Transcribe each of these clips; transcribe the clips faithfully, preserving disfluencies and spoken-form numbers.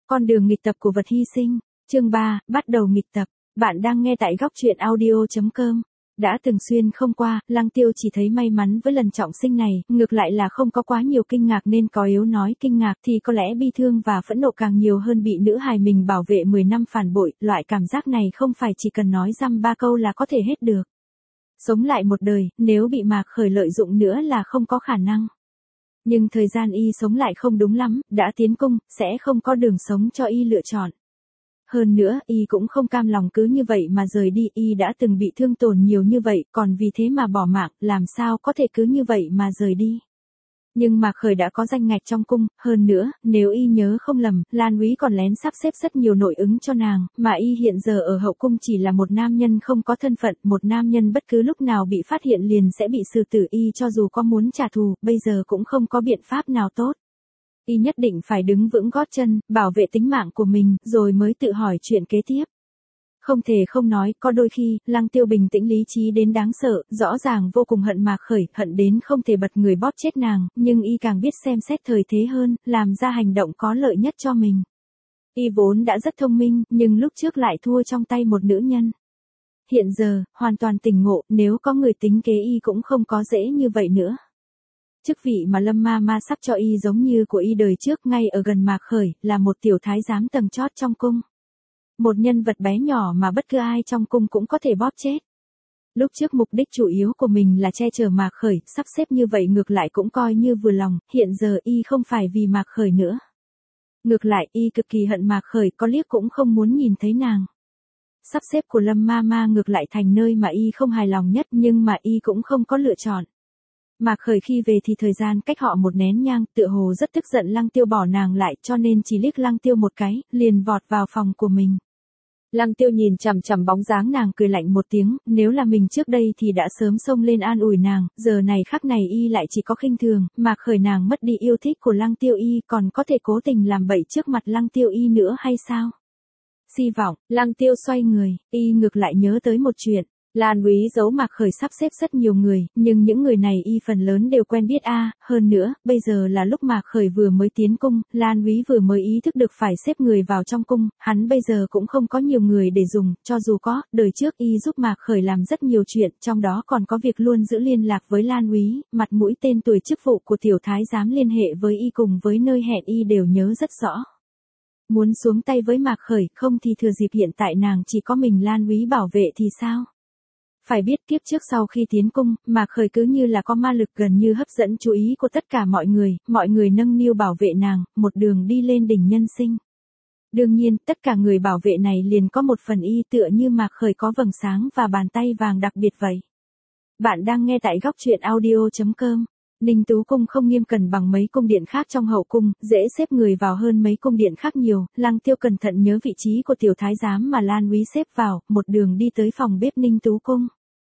Con đường nghịch tập của vật hy sinh. Chương ba, bắt đầu nghịch tập. Bạn đang nghe tại góc truyện audio chấm com. Đã từng xuyên không qua, Lăng Tiêu chỉ thấy may mắn với lần trọng sinh này, ngược lại là không có quá nhiều kinh ngạc, nên có yếu nói kinh ngạc thì có lẽ bi thương và phẫn nộ càng nhiều hơn bị nữ hài mình bảo vệ mười năm phản bội. Loại cảm giác này không phải chỉ cần nói dăm ba câu là có thể hết được. Sống lại một đời, nếu bị Mạc Khởi lợi dụng nữa là không có khả năng. Nhưng thời gian y sống lại không đúng lắm, đã tiến cung, sẽ không có đường sống cho y lựa chọn. Hơn nữa, y cũng không cam lòng cứ như vậy mà rời đi, y đã từng bị thương tổn nhiều như vậy, còn vì thế mà bỏ mạng, làm sao có thể cứ như vậy mà rời đi. Nhưng Mạc Khởi đã có danh ngạch trong cung, hơn nữa, nếu y nhớ không lầm, Lan Úy còn lén sắp xếp rất nhiều nội ứng cho nàng, mà y hiện giờ ở hậu cung chỉ là một nam nhân không có thân phận, một nam nhân bất cứ lúc nào bị phát hiện liền sẽ bị xử tử, y cho dù có muốn trả thù, bây giờ cũng không có biện pháp nào tốt. Y nhất định phải đứng vững gót chân, bảo vệ tính mạng của mình, rồi mới tự hỏi chuyện kế tiếp. Không thể không nói, có đôi khi, Lăng Tiêu bình tĩnh lý trí đến đáng sợ, rõ ràng vô cùng hận Mạc Khởi, hận đến không thể bật người bóp chết nàng, nhưng y càng biết xem xét thời thế hơn, làm ra hành động có lợi nhất cho mình. Y vốn đã rất thông minh, nhưng lúc trước lại thua trong tay một nữ nhân. Hiện giờ, hoàn toàn tỉnh ngộ, nếu có người tính kế y cũng không có dễ như vậy nữa. Chức vị mà Lâm Ma Ma sắp cho y giống như của y đời trước, ngay ở gần Mạc Khởi, là một tiểu thái giám tầng chót trong cung. Một nhân vật bé nhỏ mà bất cứ ai trong cung cũng có thể bóp chết. Lúc trước mục đích chủ yếu của mình là che chở Mạc Khởi, sắp xếp như vậy ngược lại cũng coi như vừa lòng, hiện giờ y không phải vì Mạc Khởi nữa. Ngược lại y cực kỳ hận Mạc Khởi, có liếc cũng không muốn nhìn thấy nàng. Sắp xếp của Lâm Ma Ma ngược lại thành nơi mà y không hài lòng nhất, nhưng mà y cũng không có lựa chọn. Mạc Khởi khi về thì thời gian cách họ một nén nhang, tựa hồ rất tức giận Lăng Tiêu bỏ nàng lại, cho nên chỉ liếc Lăng Tiêu một cái, liền vọt vào phòng của mình. Lăng Tiêu nhìn chằm chằm bóng dáng nàng cười lạnh một tiếng, nếu là mình trước đây thì đã sớm xông lên an ủi nàng, giờ này khắc này y lại chỉ có khinh thường, Mạc Khởi nàng mất đi yêu thích của Lăng Tiêu y còn có thể cố tình làm bậy trước mặt Lăng Tiêu y nữa hay sao? Si vọng, Lăng Tiêu xoay người, y ngược lại nhớ tới một chuyện. Lan Úy giấu Mạc Khởi sắp xếp rất nhiều người, nhưng những người này y phần lớn đều quen biết a, à, hơn nữa, bây giờ là lúc Mạc Khởi vừa mới tiến cung, Lan Úy vừa mới ý thức được phải xếp người vào trong cung, hắn bây giờ cũng không có nhiều người để dùng, cho dù có, đời trước y giúp Mạc Khởi làm rất nhiều chuyện, trong đó còn có việc luôn giữ liên lạc với Lan Úy, mặt mũi tên tuổi chức vụ của tiểu thái giám liên hệ với y cùng với nơi hẹn y đều nhớ rất rõ. Muốn xuống tay với Mạc Khởi, không thì thừa dịp hiện tại nàng chỉ có mình Lan Úy bảo vệ thì sao? Phải biết kiếp trước sau khi tiến cung, Mạc Khởi cứ như là có ma lực gần như hấp dẫn chú ý của tất cả mọi người, mọi người nâng niu bảo vệ nàng, một đường đi lên đỉnh nhân sinh. Đương nhiên, tất cả người bảo vệ này liền có một phần y tựa như Mạc Khởi có vầng sáng và bàn tay vàng đặc biệt vậy. Bạn đang nghe tại góc truyện audio chấm com. Ninh Tú Cung không nghiêm cẩn bằng mấy cung điện khác trong hậu cung, dễ xếp người vào hơn mấy cung điện khác nhiều, Lăng Tiêu cẩn thận nhớ vị trí của tiểu thái giám mà Lan Úy xếp vào, một đường đi tới phòng bếp Ninh Tú Cung.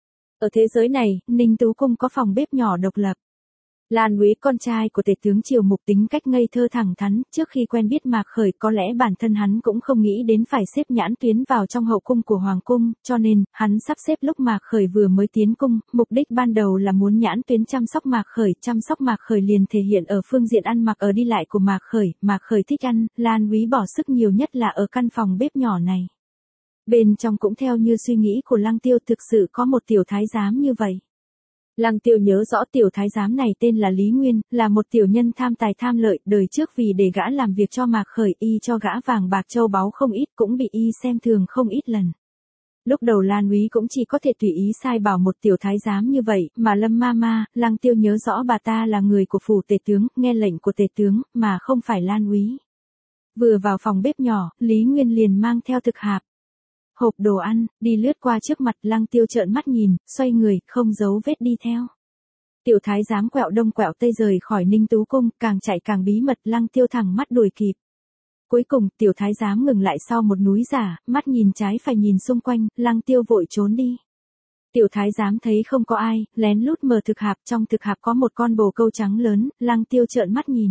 Ở thế giới này, Ninh Tú Cung có phòng bếp nhỏ độc lập. Lan Úy con trai của tể tướng Triều Mục tính cách ngây thơ thẳng thắn, trước khi quen biết Mạc Khởi có lẽ bản thân hắn cũng không nghĩ đến phải xếp nhãn tuyến vào trong hậu cung của Hoàng cung, cho nên, hắn sắp xếp lúc Mạc Khởi vừa mới tiến cung, mục đích ban đầu là muốn nhãn tuyến chăm sóc Mạc Khởi, chăm sóc Mạc Khởi liền thể hiện ở phương diện ăn mặc ở đi lại của Mạc Khởi, Mạc Khởi thích ăn, Lan Úy bỏ sức nhiều nhất là ở căn phòng bếp nhỏ này. Bên trong cũng theo như suy nghĩ của Lăng Tiêu thực sự có một tiểu thái giám như vậy. Lăng Tiêu nhớ rõ tiểu thái giám này tên là Lý Nguyên, là một tiểu nhân tham tài tham lợi, đời trước vì để gã làm việc cho Mạc Khởi y cho gã vàng bạc châu báu không ít, cũng bị y xem thường không ít lần. Lúc đầu Lan Úy cũng chỉ có thể tùy ý sai bảo một tiểu thái giám như vậy, mà Lâm Ma Ma, Lăng Tiêu nhớ rõ bà ta là người của phủ tể tướng, nghe lệnh của tể tướng, mà không phải Lan Úy. Vừa vào phòng bếp nhỏ, Lý Nguyên liền mang theo thực hạp, hộp đồ ăn, đi lướt qua trước mặt, Lăng Tiêu trợn mắt nhìn, xoay người, không giấu vết đi theo. Tiểu thái giám quẹo đông quẹo tây rời khỏi Ninh Tú Cung, càng chạy càng bí mật, Lăng Tiêu thẳng mắt đuổi kịp. Cuối cùng, tiểu thái giám ngừng lại sau một núi giả, mắt nhìn trái phải nhìn xung quanh, Lăng Tiêu vội trốn đi. Tiểu thái giám thấy không có ai, lén lút mở thực hạp, trong thực hạp có một con bồ câu trắng lớn, Lăng Tiêu trợn mắt nhìn.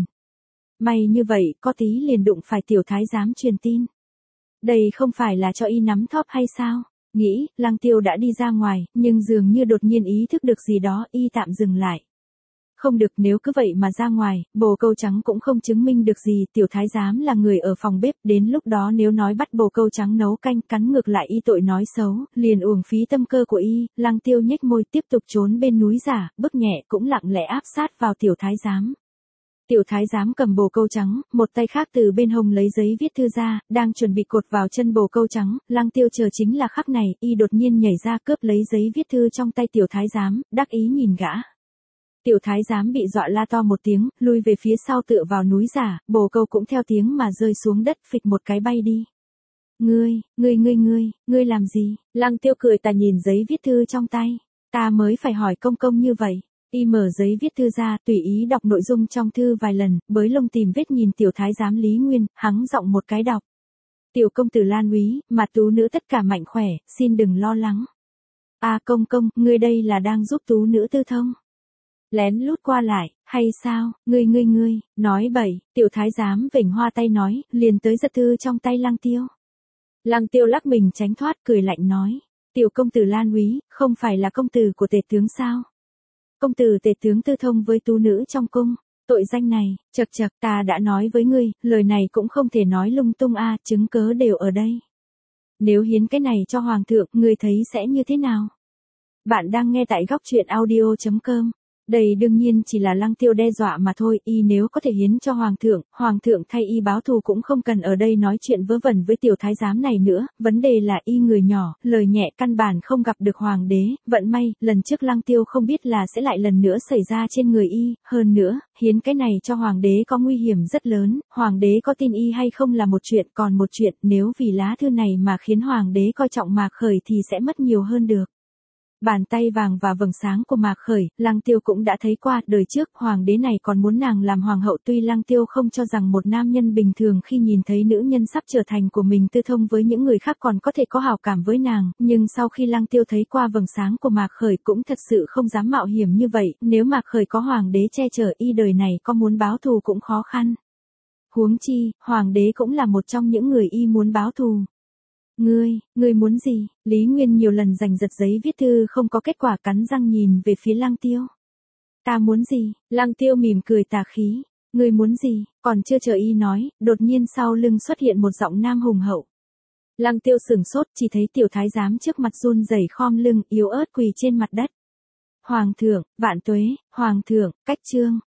May như vậy, có tí liền đụng phải tiểu thái giám truyền tin. Đây không phải là cho y nắm thóp hay sao? Nghĩ, Lăng Tiêu đã đi ra ngoài, nhưng dường như đột nhiên ý thức được gì đó, y tạm dừng lại. Không được, nếu cứ vậy mà ra ngoài, bồ câu trắng cũng không chứng minh được gì, tiểu thái giám là người ở phòng bếp, đến lúc đó nếu nói bắt bồ câu trắng nấu canh, cắn ngược lại y tội nói xấu, liền uổng phí tâm cơ của y. Lăng Tiêu nhếch môi tiếp tục trốn bên núi giả, bước nhẹ cũng lặng lẽ áp sát vào tiểu thái giám. Tiểu thái giám cầm bồ câu trắng, một tay khác từ bên hông lấy giấy viết thư ra, đang chuẩn bị cột vào chân bồ câu trắng. Lăng Tiêu chờ chính là khắc này, y đột nhiên nhảy ra cướp lấy giấy viết thư trong tay tiểu thái giám, đắc ý nhìn gã. Tiểu thái giám bị dọa la to một tiếng, lui về phía sau tựa vào núi giả, bồ câu cũng theo tiếng mà rơi xuống đất, phịch một cái bay đi. Ngươi, ngươi ngươi ngươi, ngươi làm gì? Lăng Tiêu cười tà nhìn giấy viết thư trong tay. Ta mới phải hỏi công công như vậy. Y mở giấy viết thư ra, tùy ý đọc nội dung trong thư vài lần, bới lông tìm vết nhìn tiểu thái giám Lý Nguyên, hắng giọng một cái đọc. Tiểu công tử Lan Úy, mặt tú nữ tất cả mạnh khỏe, xin đừng lo lắng. A công công, ngươi đây là đang giúp tú nữ tư thông. Lén lút qua lại, hay sao, ngươi ngươi ngươi, nói bậy, tiểu thái giám vểnh hoa tay nói, liền tới giật thư trong tay Lăng Tiêu. Lăng Tiêu lắc mình tránh thoát, cười lạnh nói, tiểu công tử Lan Úy, không phải là công tử của tể tướng sao? Công tử tể tướng tư thông với tú nữ trong cung, tội danh này, chậc chậc, ta đã nói với ngươi, lời này cũng không thể nói lung tung a, chứng cớ đều ở đây. Nếu hiến cái này cho hoàng thượng, ngươi thấy sẽ như thế nào? Bạn đang nghe tại góc truyện audio chấm com. Đây đương nhiên chỉ là Lăng Tiêu đe dọa mà thôi, y nếu có thể hiến cho hoàng thượng, hoàng thượng thay y báo thù cũng không cần ở đây nói chuyện vớ vẩn với tiểu thái giám này nữa, vấn đề là y người nhỏ, lời nhẹ căn bản không gặp được hoàng đế, vận may, lần trước Lăng Tiêu không biết là sẽ lại lần nữa xảy ra trên người y, hơn nữa, hiến cái này cho hoàng đế có nguy hiểm rất lớn, hoàng đế có tin y hay không là một chuyện, còn một chuyện, nếu vì lá thư này mà khiến hoàng đế coi trọng Mạc Khởi thì sẽ mất nhiều hơn được. Bàn tay vàng và vầng sáng của Mạc Khởi, Lăng Tiêu cũng đã thấy qua, đời trước, hoàng đế này còn muốn nàng làm hoàng hậu, tuy Lăng Tiêu không cho rằng một nam nhân bình thường khi nhìn thấy nữ nhân sắp trở thành của mình tư thông với những người khác còn có thể có hảo cảm với nàng, nhưng sau khi Lăng Tiêu thấy qua vầng sáng của Mạc Khởi cũng thật sự không dám mạo hiểm như vậy, nếu Mạc Khởi có hoàng đế che chở y đời này có muốn báo thù cũng khó khăn. Huống chi, hoàng đế cũng là một trong những người y muốn báo thù. Ngươi, ngươi muốn gì? Lý Nguyên nhiều lần giành giật giấy viết thư không có kết quả, cắn răng nhìn về phía Lăng Tiêu. Ta muốn gì? Lăng Tiêu mỉm cười tà khí. Ngươi muốn gì? Còn chưa chờ y nói, đột nhiên sau lưng xuất hiện một giọng nam hùng hậu. Lăng Tiêu sửng sốt, chỉ thấy tiểu thái giám trước mặt run rẩy khom lưng, yếu ớt quỳ trên mặt đất. Hoàng thượng, vạn tuế, hoàng thượng, cách trương,